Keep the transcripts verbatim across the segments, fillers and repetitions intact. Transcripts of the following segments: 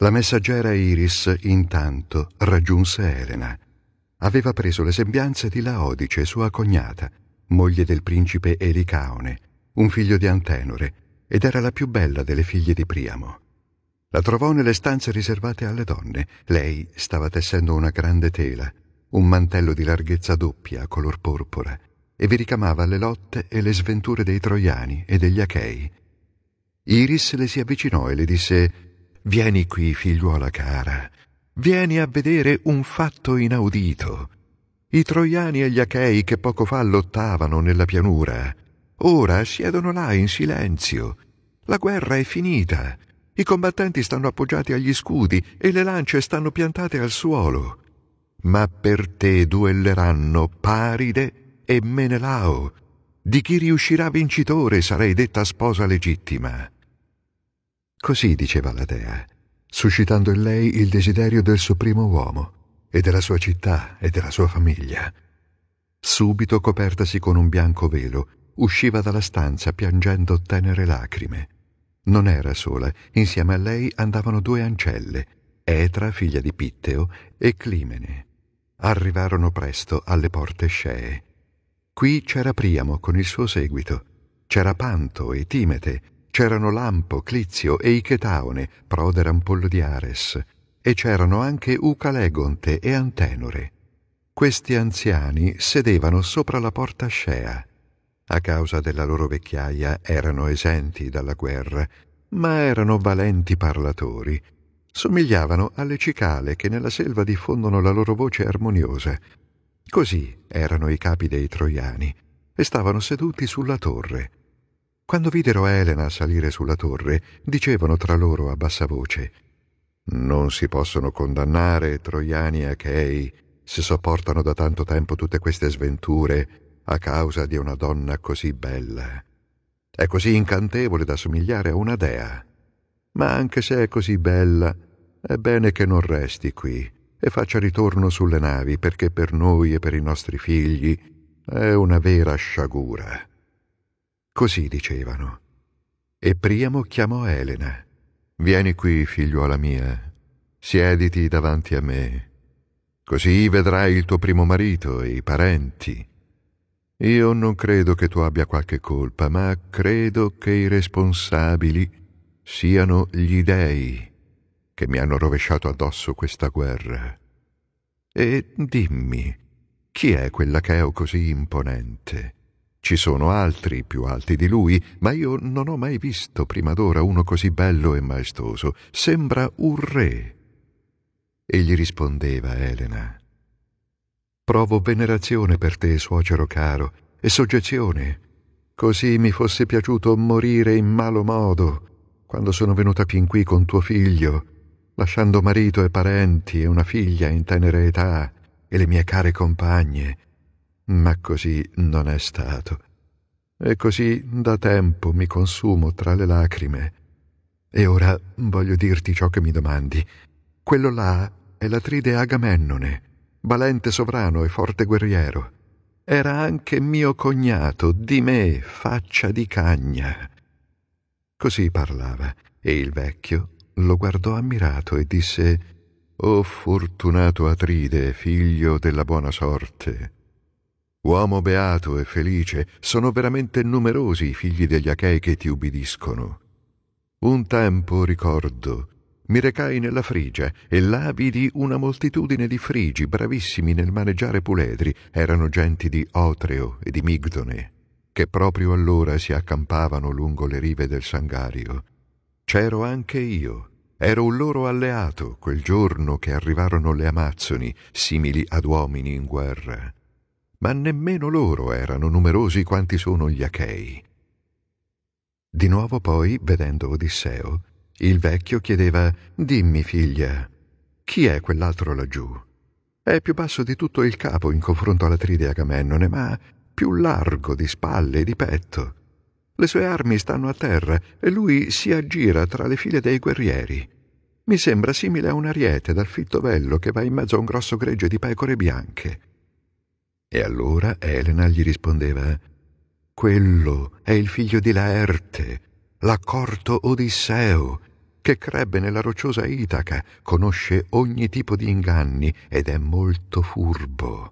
La messaggera Iris, intanto, raggiunse Elena. Aveva preso le sembianze di Laodice, sua cognata, moglie del principe Elicaone, un figlio di Antenore, ed era la più bella delle figlie di Priamo. La trovò nelle stanze riservate alle donne. Lei stava tessendo una grande tela, un mantello di larghezza doppia, color porpora, e vi ricamava le lotte e le sventure dei Troiani e degli Achei. Iris le si avvicinò e le disse: «Vieni qui, figliuola cara, vieni a vedere un fatto inaudito. I Troiani e gli Achei che poco fa lottavano nella pianura, ora siedono là in silenzio. La guerra è finita. I combattenti stanno appoggiati agli scudi e le lance stanno piantate al suolo. Ma per te duelleranno Paride e Menelao. Di chi riuscirà vincitore sarai detta sposa legittima». Così diceva la dea, suscitando in lei il desiderio del suo primo uomo, e della sua città e della sua famiglia. Subito, copertasi con un bianco velo, usciva dalla stanza piangendo tenere lacrime. Non era sola, insieme a lei andavano due ancelle, Etra, figlia di Pitteo, e Climene. Arrivarono presto alle porte Scee. Qui c'era Priamo con il suo seguito, c'era Panto e Timete, c'erano Lampo, Clizio e Ichetaone, prode Rampollo di Ares, e c'erano anche Ucalegonte e Antenore. Questi anziani sedevano sopra la porta Scea. A causa della loro vecchiaia erano esenti dalla guerra, ma erano valenti parlatori. Somigliavano alle cicale che nella selva diffondono la loro voce armoniosa. Così erano i capi dei Troiani e stavano seduti sulla torre. Quando videro Elena salire sulla torre, dicevano tra loro a bassa voce: «Non si possono condannare Troiani e Achei se sopportano da tanto tempo tutte queste sventure a causa di una donna così bella. È così incantevole da somigliare a una dea. Ma anche se è così bella, è bene che non resti qui e faccia ritorno sulle navi, perché per noi e per i nostri figli è una vera sciagura». Così dicevano. E Priamo chiamò Elena. «Vieni qui, figliuola mia, siediti davanti a me. Così vedrai il tuo primo marito e i parenti. Io non credo che tu abbia qualche colpa, ma credo che i responsabili siano gli dei che mi hanno rovesciato addosso questa guerra. E dimmi, chi è quell'Acheo così imponente? Ci sono altri più alti di lui, ma io non ho mai visto prima d'ora uno così bello e maestoso. Sembra un re». E gli rispondeva Elena: «Provo venerazione per te, suocero caro, e soggezione. Così mi fosse piaciuto morire in malo modo quando sono venuta fin qui con tuo figlio, lasciando marito e parenti e una figlia in tenera età e le mie care compagne. Ma così non è stato. E così da tempo mi consumo tra le lacrime. E ora voglio dirti ciò che mi domandi. Quello là è l'Atride Agamennone, valente sovrano e forte guerriero. Era anche mio cognato, di me, faccia di cagna». Così parlava, e il vecchio lo guardò ammirato e disse: «O fortunato Atride, figlio della buona sorte! Uomo beato e felice, sono veramente numerosi i figli degli Achei che ti ubbidiscono. Un tempo, ricordo, mi recai nella Frigia e là vidi una moltitudine di frigi bravissimi nel maneggiare puledri. Erano genti di Otreo e di Migdone, che proprio allora si accampavano lungo le rive del Sangario. C'ero anche io, ero un loro alleato quel giorno che arrivarono le Amazzoni, simili ad uomini in guerra. Ma nemmeno loro erano numerosi quanti sono gli Achei». Di nuovo poi, vedendo Odisseo, il vecchio chiedeva: «Dimmi, figlia, chi è quell'altro laggiù? È più basso di tutto il capo in confronto all'Atride Agamennone, ma più largo di spalle e di petto. Le sue armi stanno a terra e lui si aggira tra le file dei guerrieri. Mi sembra simile a un ariete dal fitto vello che va in mezzo a un grosso gregge di pecore bianche». E allora Elena gli rispondeva: «Quello è il figlio di Laerte, l'accorto Odisseo, che crebbe nella rocciosa Itaca, conosce ogni tipo di inganni ed è molto furbo.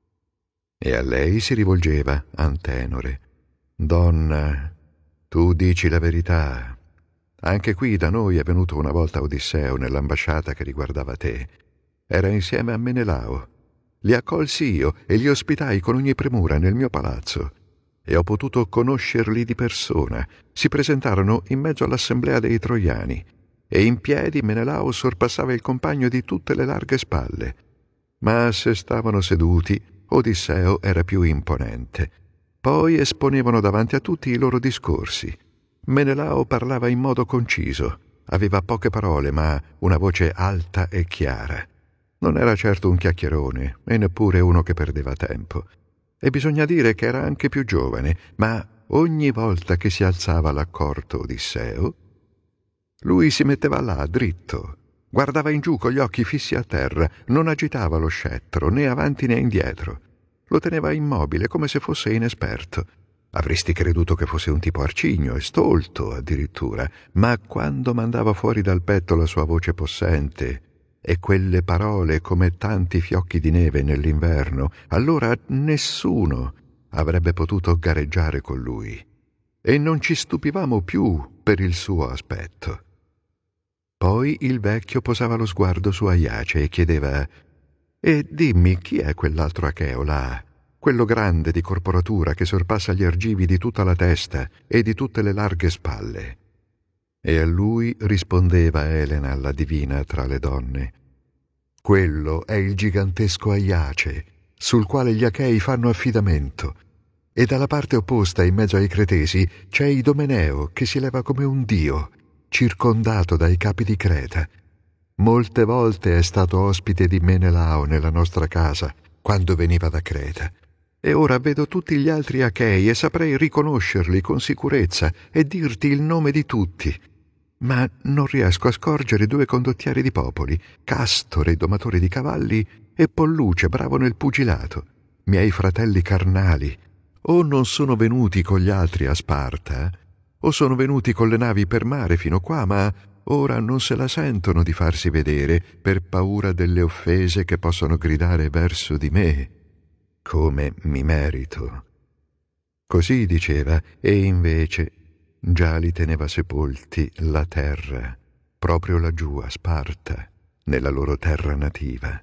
E a lei si rivolgeva Antenore. Donna, tu dici la verità. Anche qui da noi è venuto una volta Odisseo nell'ambasciata che riguardava te. Era insieme a Menelao. Li accolsi io e li ospitai con ogni premura nel mio palazzo. E ho potuto conoscerli di persona. Si presentarono in mezzo all'assemblea dei Troiani. E in piedi Menelao sorpassava il compagno di tutte le larghe spalle. Ma se stavano seduti, Odisseo era più imponente. Poi esponevano davanti a tutti i loro discorsi. Menelao parlava in modo conciso. Aveva poche parole, ma una voce alta e chiara. Non era certo un chiacchierone, e neppure uno che perdeva tempo. E bisogna dire che era anche più giovane, ma ogni volta che si alzava all'accorto Odisseo, lui si metteva là, dritto, guardava in giù con gli occhi fissi a terra, non agitava lo scettro, né avanti né indietro. Lo teneva immobile, come se fosse inesperto. Avresti creduto che fosse un tipo arcigno e stolto, addirittura, ma quando mandava fuori dal petto la sua voce possente e quelle parole come tanti fiocchi di neve nell'inverno, allora nessuno avrebbe potuto gareggiare con lui. E non ci stupivamo più per il suo aspetto. Poi il vecchio posava lo sguardo su Aiace e chiedeva: «E dimmi, chi è quell'altro Acheo là? Quello grande di corporatura che sorpassa gli argivi di tutta la testa e di tutte le larghe spalle?» E a lui rispondeva Elena, la divina tra le donne: «Quello è il gigantesco Aiace, sul quale gli Achei fanno affidamento. E dalla parte opposta, in mezzo ai Cretesi, c'è Idomeneo che si leva come un dio, circondato dai capi di Creta. Molte volte è stato ospite di Menelao nella nostra casa, quando veniva da Creta. E ora vedo tutti gli altri Achei e saprei riconoscerli con sicurezza e dirti il nome di tutti. Ma non riesco a scorgere due condottieri di popoli, Castore, domatore di cavalli, e Polluce, bravo nel pugilato, miei fratelli carnali. O non sono venuti con gli altri a Sparta, o sono venuti con le navi per mare fino qua, ma ora non se la sentono di farsi vedere per paura delle offese che possono gridare verso di me, come mi merito». Così diceva, e invece già li teneva sepolti la terra, proprio laggiù a Sparta, nella loro terra nativa.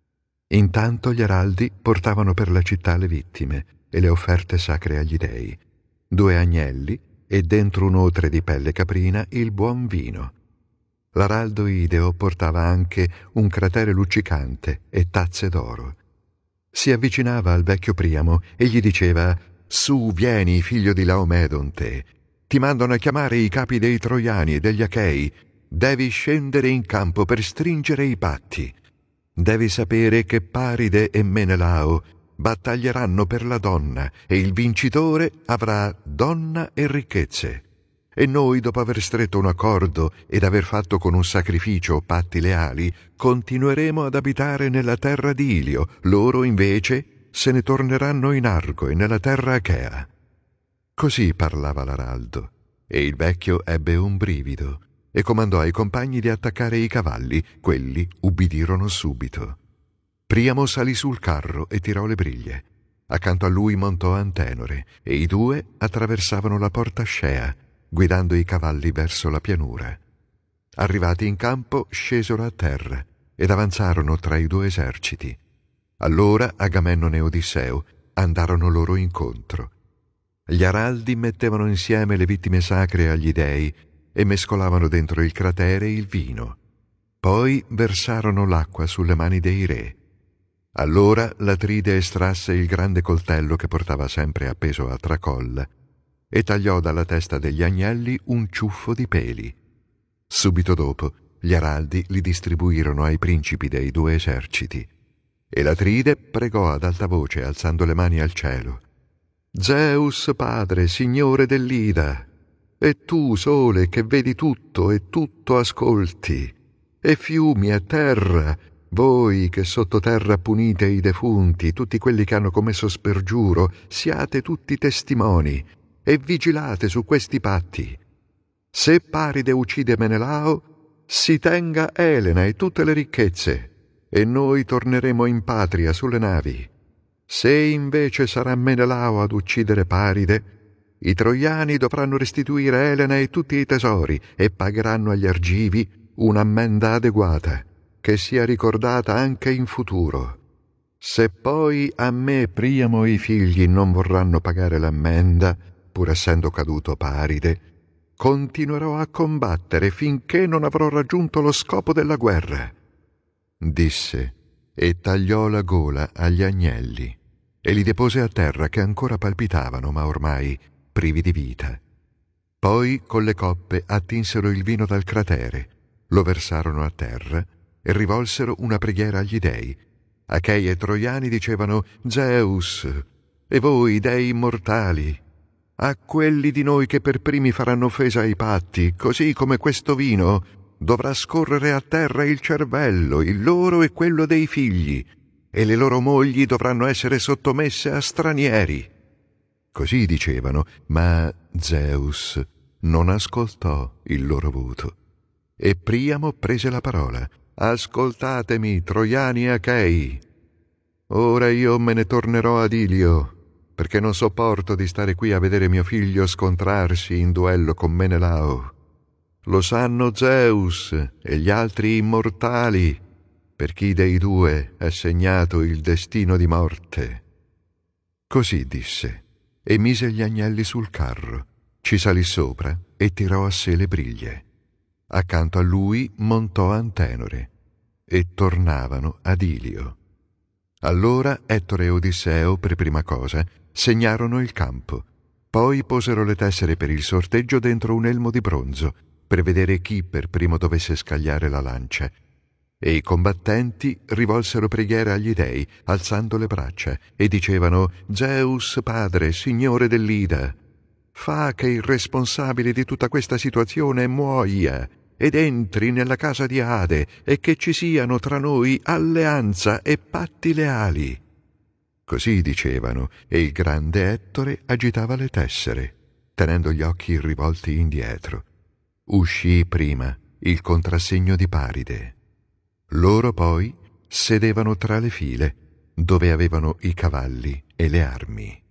Intanto gli araldi portavano per la città le vittime e le offerte sacre agli dei, due agnelli e dentro un'otre di pelle caprina il buon vino. L'araldo Ideo portava anche un cratere luccicante e tazze d'oro. Si avvicinava al vecchio Priamo e gli diceva: «Su, vieni, figlio di Laomedonte. Ti mandano a chiamare i capi dei Troiani e degli Achei. Devi scendere in campo per stringere i patti. Devi sapere che Paride e Menelao battaglieranno per la donna e il vincitore avrà donna e ricchezze. E noi, dopo aver stretto un accordo ed aver fatto con un sacrificio patti leali, continueremo ad abitare nella terra di Ilio. Loro, invece, se ne torneranno in Argo e nella terra achea». Così parlava l'araldo, e il vecchio ebbe un brivido e comandò ai compagni di attaccare i cavalli. Quelli ubbidirono subito. Priamo salì sul carro e tirò le briglie. Accanto a lui montò Antenore, e i due attraversavano la porta Scea, guidando i cavalli verso la pianura. Arrivati in campo, scesero a terra ed avanzarono tra i due eserciti. Allora Agamennone e Odisseo andarono loro incontro. Gli araldi mettevano insieme le vittime sacre agli dei e mescolavano dentro il cratere il vino. Poi versarono l'acqua sulle mani dei re. Allora l'Atride estrasse il grande coltello che portava sempre appeso a tracolla e tagliò dalla testa degli agnelli un ciuffo di peli. Subito dopo gli araldi li distribuirono ai principi dei due eserciti. E l'Atride pregò ad alta voce, alzando le mani al cielo: «Zeus padre, signore dell'Ida, e tu sole che vedi tutto e tutto ascolti, e fiumi e terra, voi che sottoterra punite i defunti, tutti quelli che hanno commesso spergiuro, siate tutti testimoni e vigilate su questi patti. Se Paride uccide Menelao, si tenga Elena e tutte le ricchezze, e noi torneremo in patria sulle navi. Se invece sarà Menelao ad uccidere Paride, i troiani dovranno restituire Elena e tutti i tesori e pagheranno agli Argivi un'ammenda adeguata, che sia ricordata anche in futuro. Se poi a me Priamo i figli non vorranno pagare l'ammenda, pur essendo caduto Paride, continuerò a combattere finché non avrò raggiunto lo scopo della guerra. Disse, e tagliò la gola agli agnelli, e li depose a terra che ancora palpitavano, ma ormai privi di vita. Poi con le coppe attinsero il vino dal cratere, lo versarono a terra e rivolsero una preghiera agli dei. Achei e troiani dicevano Zeus, e voi dei immortali, a quelli di noi che per primi faranno offesa ai patti, così come questo vino, dovrà scorrere a terra il cervello, il loro e quello dei figli, e le loro mogli dovranno essere sottomesse a stranieri. Così dicevano, ma Zeus non ascoltò il loro voto. E Priamo prese la parola. Ascoltatemi, troiani e achei. Ora io me ne tornerò ad Ilio, perché non sopporto di stare qui a vedere mio figlio scontrarsi in duello con Menelao. Lo sanno Zeus e gli altri immortali, per chi dei due è segnato il destino di morte. Così disse, e mise gli agnelli sul carro, ci salì sopra e tirò a sé le briglie. Accanto a lui montò Antenore, e tornavano ad Ilio. Allora Ettore e Odisseo, per prima cosa, segnarono il campo. Poi posero le tessere per il sorteggio dentro un elmo di bronzo, per vedere chi per primo dovesse scagliare la lancia. E i combattenti rivolsero preghiera agli dei, alzando le braccia, e dicevano Zeus padre, signore dell'Ida, fa che il responsabile di tutta questa situazione muoia ed entri nella casa di Ade e che ci siano tra noi alleanza e patti leali. Così dicevano, e il grande Ettore agitava le tessere, tenendo gli occhi rivolti indietro. Uscì prima il contrassegno di Paride. Loro poi sedevano tra le file, dove avevano i cavalli e le armi.